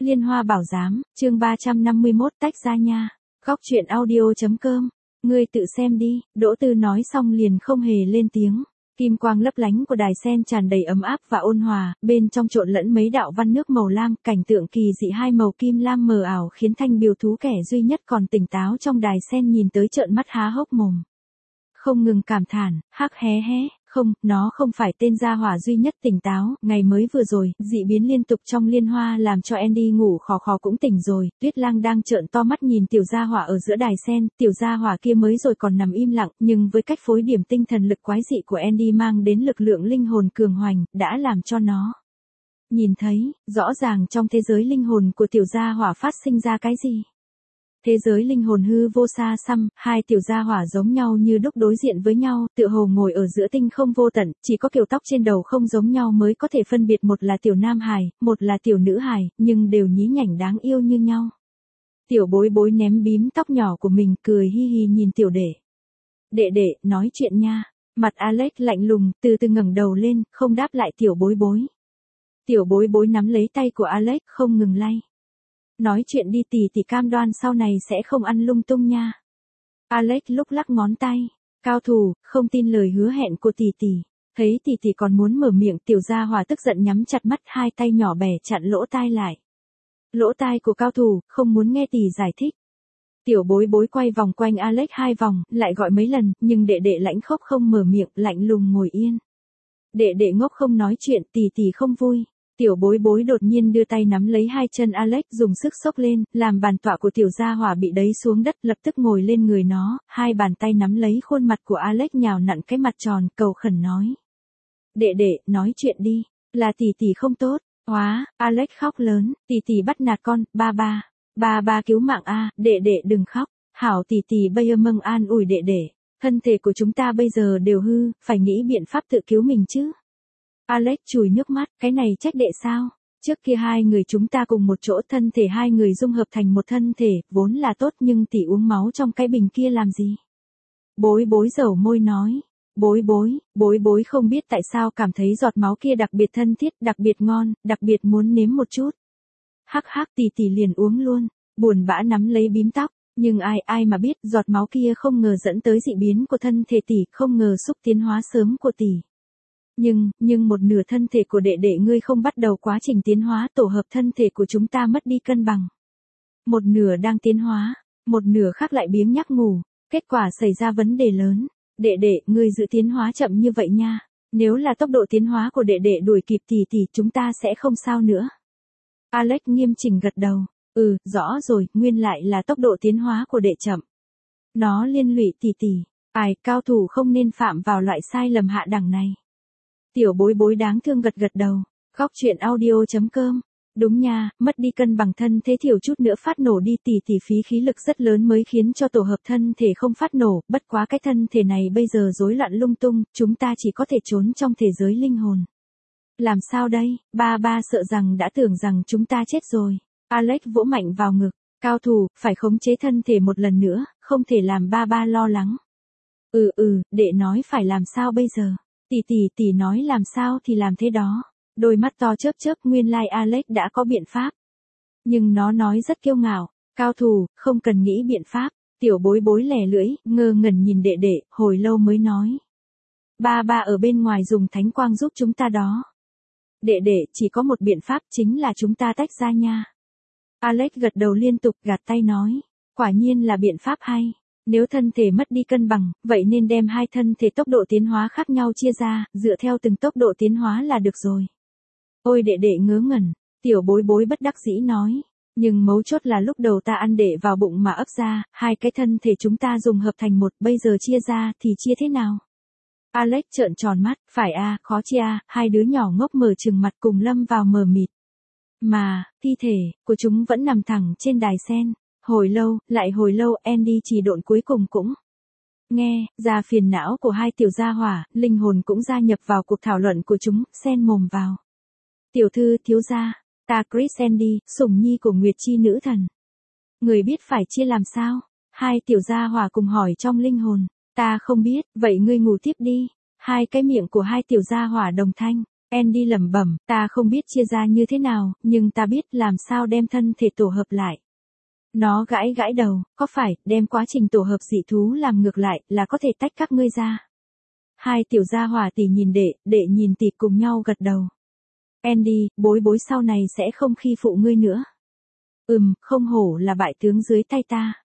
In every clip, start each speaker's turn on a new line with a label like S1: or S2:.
S1: Liên Hoa Bảo Giám, chương 351 tách ra nha. Góc truyện audio.com. Ngươi tự xem đi, Đỗ Tư nói xong liền không hề lên tiếng. Kim quang lấp lánh của đài sen tràn đầy ấm áp và ôn hòa, bên trong trộn lẫn mấy đạo văn nước màu lam, cảnh tượng kỳ dị hai màu kim lam mờ ảo khiến Thanh Biều Thú kẻ duy nhất còn tỉnh táo trong đài sen nhìn tới trợn mắt há hốc mồm. Không ngừng cảm thản, hắc hé hé, không, nó không phải tên gia hỏa duy nhất tỉnh táo, ngày mới vừa rồi, dị biến liên tục trong liên hoa làm cho Andy ngủ khò khò cũng tỉnh rồi, Tuyết Lang đang trợn to mắt nhìn tiểu gia hỏa ở giữa đài sen, tiểu gia hỏa kia mới rồi còn nằm im lặng, nhưng với cách phối điểm tinh thần lực quái dị của Andy mang đến lực lượng linh hồn cường hoành, đã làm cho nó nhìn thấy, rõ ràng trong thế giới linh hồn của tiểu gia hỏa phát sinh ra cái gì. Thế giới linh hồn hư vô xa xăm, hai tiểu gia hỏa giống nhau như đúc đối diện với nhau, tựa hồ ngồi ở giữa tinh không vô tận, chỉ có kiểu tóc trên đầu không giống nhau mới có thể phân biệt một là tiểu nam hài, một là tiểu nữ hài, nhưng đều nhí nhảnh đáng yêu như nhau. Tiểu bối bối ném bím tóc nhỏ của mình cười hi hi nhìn tiểu đệ. Đệ đệ, nói chuyện nha. Mặt Alex lạnh lùng, từ từ ngẩng đầu lên, không đáp lại tiểu bối bối. Tiểu bối bối nắm lấy tay của Alex không ngừng lay. Nói chuyện đi tỷ cam đoan sau này sẽ không ăn lung tung nha. Alex lúc lắc ngón tay. Cao thủ, không tin lời hứa hẹn của tỷ. Thấy tỷ còn muốn mở miệng tiểu gia hỏa tức giận nhắm chặt mắt hai tay nhỏ bẻ chặn lỗ tai lại. Lỗ tai của cao thủ, không muốn nghe tỷ giải thích. Tiểu bối bối quay vòng quanh Alex hai vòng, lại gọi mấy lần, nhưng đệ đệ lãnh khốc không mở miệng, lạnh lùng ngồi yên. Đệ đệ ngốc không nói chuyện, tỷ không vui. Tiểu bối bối đột nhiên đưa tay nắm lấy hai chân Alex dùng sức xốc lên, làm bàn tọa của tiểu gia hỏa bị đẩy xuống đất lập tức ngồi lên người nó, hai bàn tay nắm lấy khuôn mặt của Alex nhào nặn cái mặt tròn, cầu khẩn nói. Đệ đệ, nói chuyện đi, là tỷ không tốt, hóa, Alex khóc lớn, tỷ bắt nạt con, ba cứu mạng a, đệ đệ đừng khóc, hảo tỷ bây giờ mâng an ủi đệ đệ, thân thể của chúng ta bây giờ đều hư, phải nghĩ biện pháp tự cứu mình chứ. Alex chùi nước mắt, cái này trách đệ sao? Trước kia hai người chúng ta cùng một chỗ thân thể hai người dung hợp thành một thân thể, vốn là tốt nhưng tỷ uống máu trong cái bình kia làm gì? Bối bối dầu môi nói. Bối bối không biết tại sao cảm thấy giọt máu kia đặc biệt thân thiết, đặc biệt ngon, đặc biệt muốn nếm một chút. Hắc tỷ liền uống luôn, buồn bã nắm lấy bím tóc, nhưng ai mà biết giọt máu kia không ngờ dẫn tới dị biến của thân thể tỷ, không ngờ xúc tiến hóa sớm của tỷ. Nhưng một nửa thân thể của đệ đệ ngươi không bắt đầu quá trình tiến hóa tổ hợp thân thể của chúng ta mất đi cân bằng. Một nửa đang tiến hóa, một nửa khác lại biếng nhác ngủ, kết quả xảy ra vấn đề lớn. Đệ đệ, ngươi dự tiến hóa chậm như vậy nha. Nếu là tốc độ tiến hóa của đệ đệ đuổi kịp tỷ chúng ta sẽ không sao nữa. Alex nghiêm chỉnh gật đầu. Rõ rồi, nguyên lại là tốc độ tiến hóa của đệ chậm. Nó liên lụy tỷ. Cao thủ không nên phạm vào loại sai lầm hạ đẳng này. Tiểu bối bối đáng thương gật đầu. Góc truyện audio.com. Đúng nha, mất đi cân bằng thân thế thiểu chút nữa phát nổ đi tỷ phí khí lực rất lớn mới khiến cho tổ hợp thân thể không phát nổ, bất quá cái thân thể này bây giờ rối loạn lung tung, chúng ta chỉ có thể trốn trong thế giới linh hồn. Làm sao đây, ba sợ rằng đã tưởng rằng chúng ta chết rồi. Alex vỗ mạnh vào ngực, cao thủ, phải khống chế thân thể một lần nữa, không thể làm ba lo lắng. Đệ nói phải làm sao bây giờ. Tỷ nói làm sao thì làm thế đó. Đôi mắt to chớp nguyên lai Alex đã có biện pháp. Nhưng nó nói rất kiêu ngạo, cao thủ, không cần nghĩ biện pháp. Tiểu bối bối lẻ lưỡi, ngơ ngẩn nhìn đệ đệ, hồi lâu mới nói. Ba ở bên ngoài dùng thánh quang giúp chúng ta đó. Đệ chỉ có một biện pháp chính là chúng ta tách ra nha. Alex gật đầu liên tục gạt tay nói. Quả nhiên là biện pháp hay. Nếu thân thể mất đi cân bằng, vậy nên đem hai thân thể tốc độ tiến hóa khác nhau chia ra, dựa theo từng tốc độ tiến hóa là được rồi. Ôi đệ ngớ ngẩn, tiểu bối bối bất đắc dĩ nói. Nhưng mấu chốt là lúc đầu ta ăn đệ vào bụng mà ấp ra, hai cái thân thể chúng ta dùng hợp thành một, bây giờ chia ra thì chia thế nào? Alex trợn tròn mắt, phải khó chia hai đứa nhỏ ngốc mở trừng mặt cùng lâm vào mờ mịt. Mà, thi thể của chúng vẫn nằm thẳng trên đài sen. Hồi lâu, Andy chỉ độn cuối cùng cũng nghe ra phiền não của hai tiểu gia hỏa, linh hồn cũng gia nhập vào cuộc thảo luận của chúng, xen mồm vào. Tiểu thư thiếu gia, ta Chris Andy, sủng nhi của Nguyệt Chi nữ thần. Người biết phải chia làm sao? Hai tiểu gia hỏa cùng hỏi trong linh hồn. Ta không biết, vậy ngươi ngủ tiếp đi. Hai cái miệng của hai tiểu gia hỏa đồng thanh. Andy lẩm bẩm, ta không biết chia ra như thế nào, nhưng ta biết làm sao đem thân thể tổ hợp lại. Nó gãi gãi đầu, có phải, đem quá trình tổ hợp dị thú làm ngược lại, là có thể tách các ngươi ra. Hai tiểu gia hỏa tỷ nhìn đệ nhìn tỷ cùng nhau gật đầu. Andy, bối bối sau này sẽ không khi phụ ngươi nữa. Không hổ là bại tướng dưới tay ta.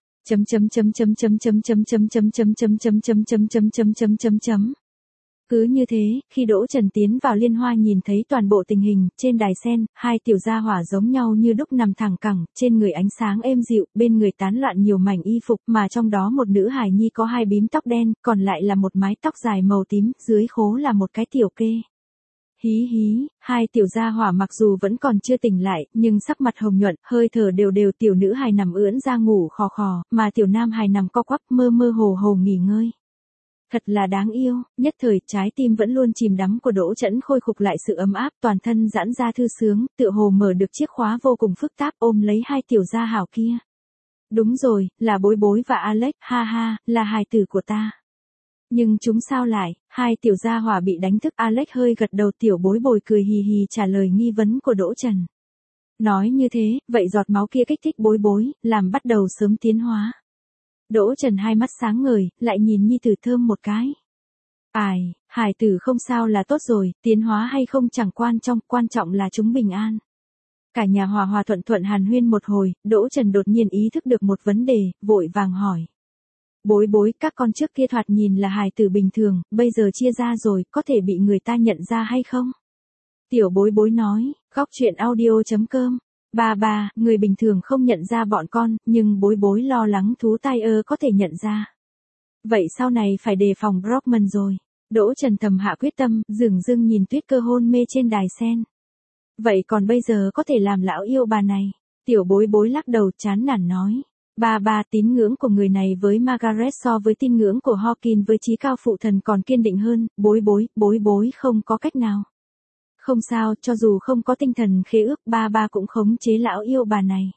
S1: Cứ như thế, khi Đỗ Trần tiến vào liên hoa nhìn thấy toàn bộ tình hình, trên đài sen, hai tiểu gia hỏa giống nhau như đúc nằm thẳng cẳng, trên người ánh sáng êm dịu, bên người tán loạn nhiều mảnh y phục, mà trong đó một nữ hài nhi có hai bím tóc đen, còn lại là một mái tóc dài màu tím, dưới khố là một cái tiểu kê. Hí hí, hai tiểu gia hỏa mặc dù vẫn còn chưa tỉnh lại, nhưng sắc mặt hồng nhuận, hơi thở đều đều, tiểu nữ hài nằm ưỡn ra ngủ khò khò, mà tiểu nam hài nằm co quắp mơ mơ hồ hồ nghỉ ngơi. Thật là đáng yêu, nhất thời trái tim vẫn luôn chìm đắm của Đỗ Chẫn khôi phục lại sự ấm áp, toàn thân giãn ra thư sướng, tựa hồ mở được chiếc khóa vô cùng phức táp ôm lấy hai tiểu gia hảo kia. Đúng rồi, là bối bối và Alex, ha ha, là hài tử của ta. Nhưng chúng sao lại, hai tiểu gia hỏa bị đánh thức, Alex hơi gật đầu, tiểu bối bồi cười hì hì trả lời nghi vấn của Đỗ Trần. Nói như thế, vậy giọt máu kia kích thích bối bối, làm bắt đầu sớm tiến hóa. Đỗ Trần hai mắt sáng ngời, lại nhìn nhi tử thơm một cái. Hải tử không sao là tốt rồi, tiến hóa hay không chẳng quan trọng là chúng bình an. Cả nhà hòa hòa thuận thuận hàn huyên một hồi, Đỗ Trần đột nhiên ý thức được một vấn đề, vội vàng hỏi. Bối bối, các con trước kia thoạt nhìn là hài tử bình thường, bây giờ chia ra rồi, có thể bị người ta nhận ra hay không? Tiểu bối bối nói, góc chuyện audio.com. Ba, người bình thường không nhận ra bọn con, nhưng bối bối lo lắng thú tai có thể nhận ra. Vậy sau này phải đề phòng Brockman rồi. Đỗ Trần thầm hạ quyết tâm, dửng dưng nhìn Tuyết Cơ hôn mê trên đài sen. Vậy còn bây giờ có thể làm lão yêu bà này. Tiểu bối bối lắc đầu chán nản nói. Ba, tín ngưỡng của người này với Margaret so với tín ngưỡng của Hawkins với chí cao phụ thần còn kiên định hơn, bối bối không có cách nào. Không sao, cho dù không có tinh thần khế ước, ba cũng khống chế lão yêu bà này.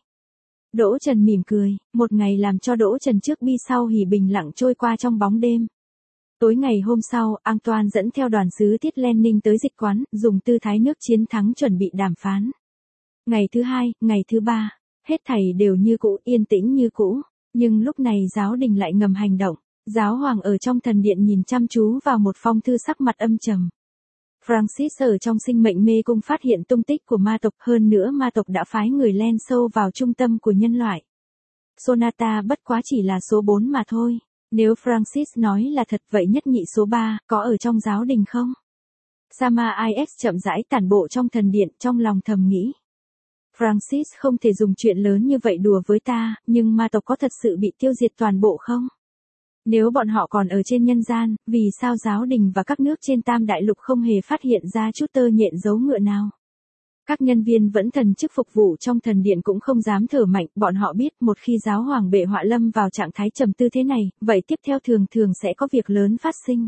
S1: Đỗ Trần mỉm cười, một ngày làm cho Đỗ Trần trước bi sau hỉ bình lặng trôi qua trong bóng đêm. Tối ngày hôm sau, Antoine dẫn theo đoàn sứ Tiết Lenin tới dịch quán, dùng tư thái nước chiến thắng chuẩn bị đàm phán. Ngày thứ hai, ngày thứ ba, hết thảy đều như cũ, yên tĩnh như cũ, nhưng lúc này giáo đình lại ngầm hành động. Giáo hoàng ở trong thần điện nhìn chăm chú vào một phong thư, sắc mặt âm trầm. Francis ở trong sinh mệnh mê cung phát hiện tung tích của ma tộc, hơn nữa ma tộc đã phái người len sâu vào trung tâm của nhân loại. Sonata bất quá chỉ là số 4 mà thôi. Nếu Francis nói là thật, vậy nhất nhị số 3, có ở trong giáo đình không? Sama IX chậm rãi tản bộ trong thần điện, trong lòng thầm nghĩ. Francis không thể dùng chuyện lớn như vậy đùa với ta, nhưng ma tộc có thật sự bị tiêu diệt toàn bộ không? Nếu bọn họ còn ở trên nhân gian, vì sao giáo đình và các nước trên Tam Đại Lục không hề phát hiện ra chút tơ nhện dấu ngựa nào? Các nhân viên vẫn thần chức phục vụ trong thần điện cũng không dám thở mạnh, bọn họ biết một khi giáo hoàng bệ họa lâm vào trạng thái trầm tư thế này, vậy tiếp theo thường sẽ có việc lớn phát sinh.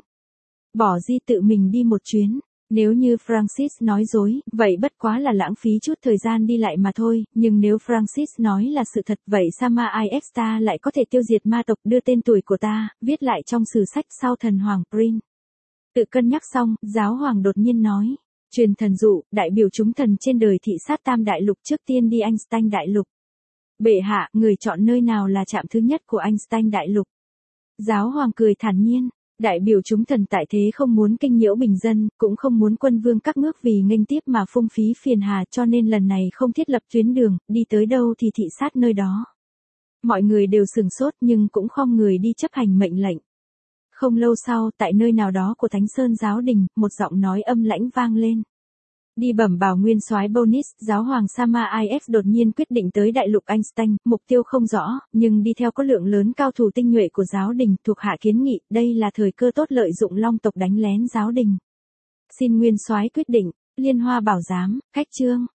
S1: Bỏ di tự mình đi một chuyến. Nếu như Francis nói dối, vậy bất quá là lãng phí chút thời gian đi lại mà thôi, nhưng nếu Francis nói là sự thật, vậy Sama IX ta lại có thể tiêu diệt ma tộc, đưa tên tuổi của ta, viết lại trong sử sách sau thần hoàng Prin. Tự cân nhắc xong, giáo hoàng đột nhiên nói, truyền thần dụ, đại biểu chúng thần trên đời thị sát Tam Đại Lục, trước tiên đi Einstein Đại Lục. Bệ hạ, người chọn nơi nào là trạm thứ nhất của Einstein Đại Lục? Giáo hoàng cười thản nhiên. Đại biểu chúng thần tại thế không muốn kinh nhiễu bình dân, cũng không muốn quân vương các nước vì nghênh tiếp mà phung phí phiền hà, cho nên lần này không thiết lập tuyến đường, đi tới đâu thì thị sát nơi đó. Mọi người đều sửng sốt nhưng cũng không người đi chấp hành mệnh lệnh. Không lâu sau, tại nơi nào đó của Thánh Sơn giáo đình, một giọng nói âm lãnh vang lên. Đi bẩm báo nguyên soái Bonis, giáo hoàng Sama IX đột nhiên quyết định tới đại lục Einstein, mục tiêu không rõ, nhưng đi theo có lượng lớn cao thủ tinh nhuệ của giáo đình, thuộc hạ kiến nghị, đây là thời cơ tốt lợi dụng Long tộc đánh lén giáo đình. Xin nguyên soái quyết định. Liên Hoa Bảo Giám, khách chương.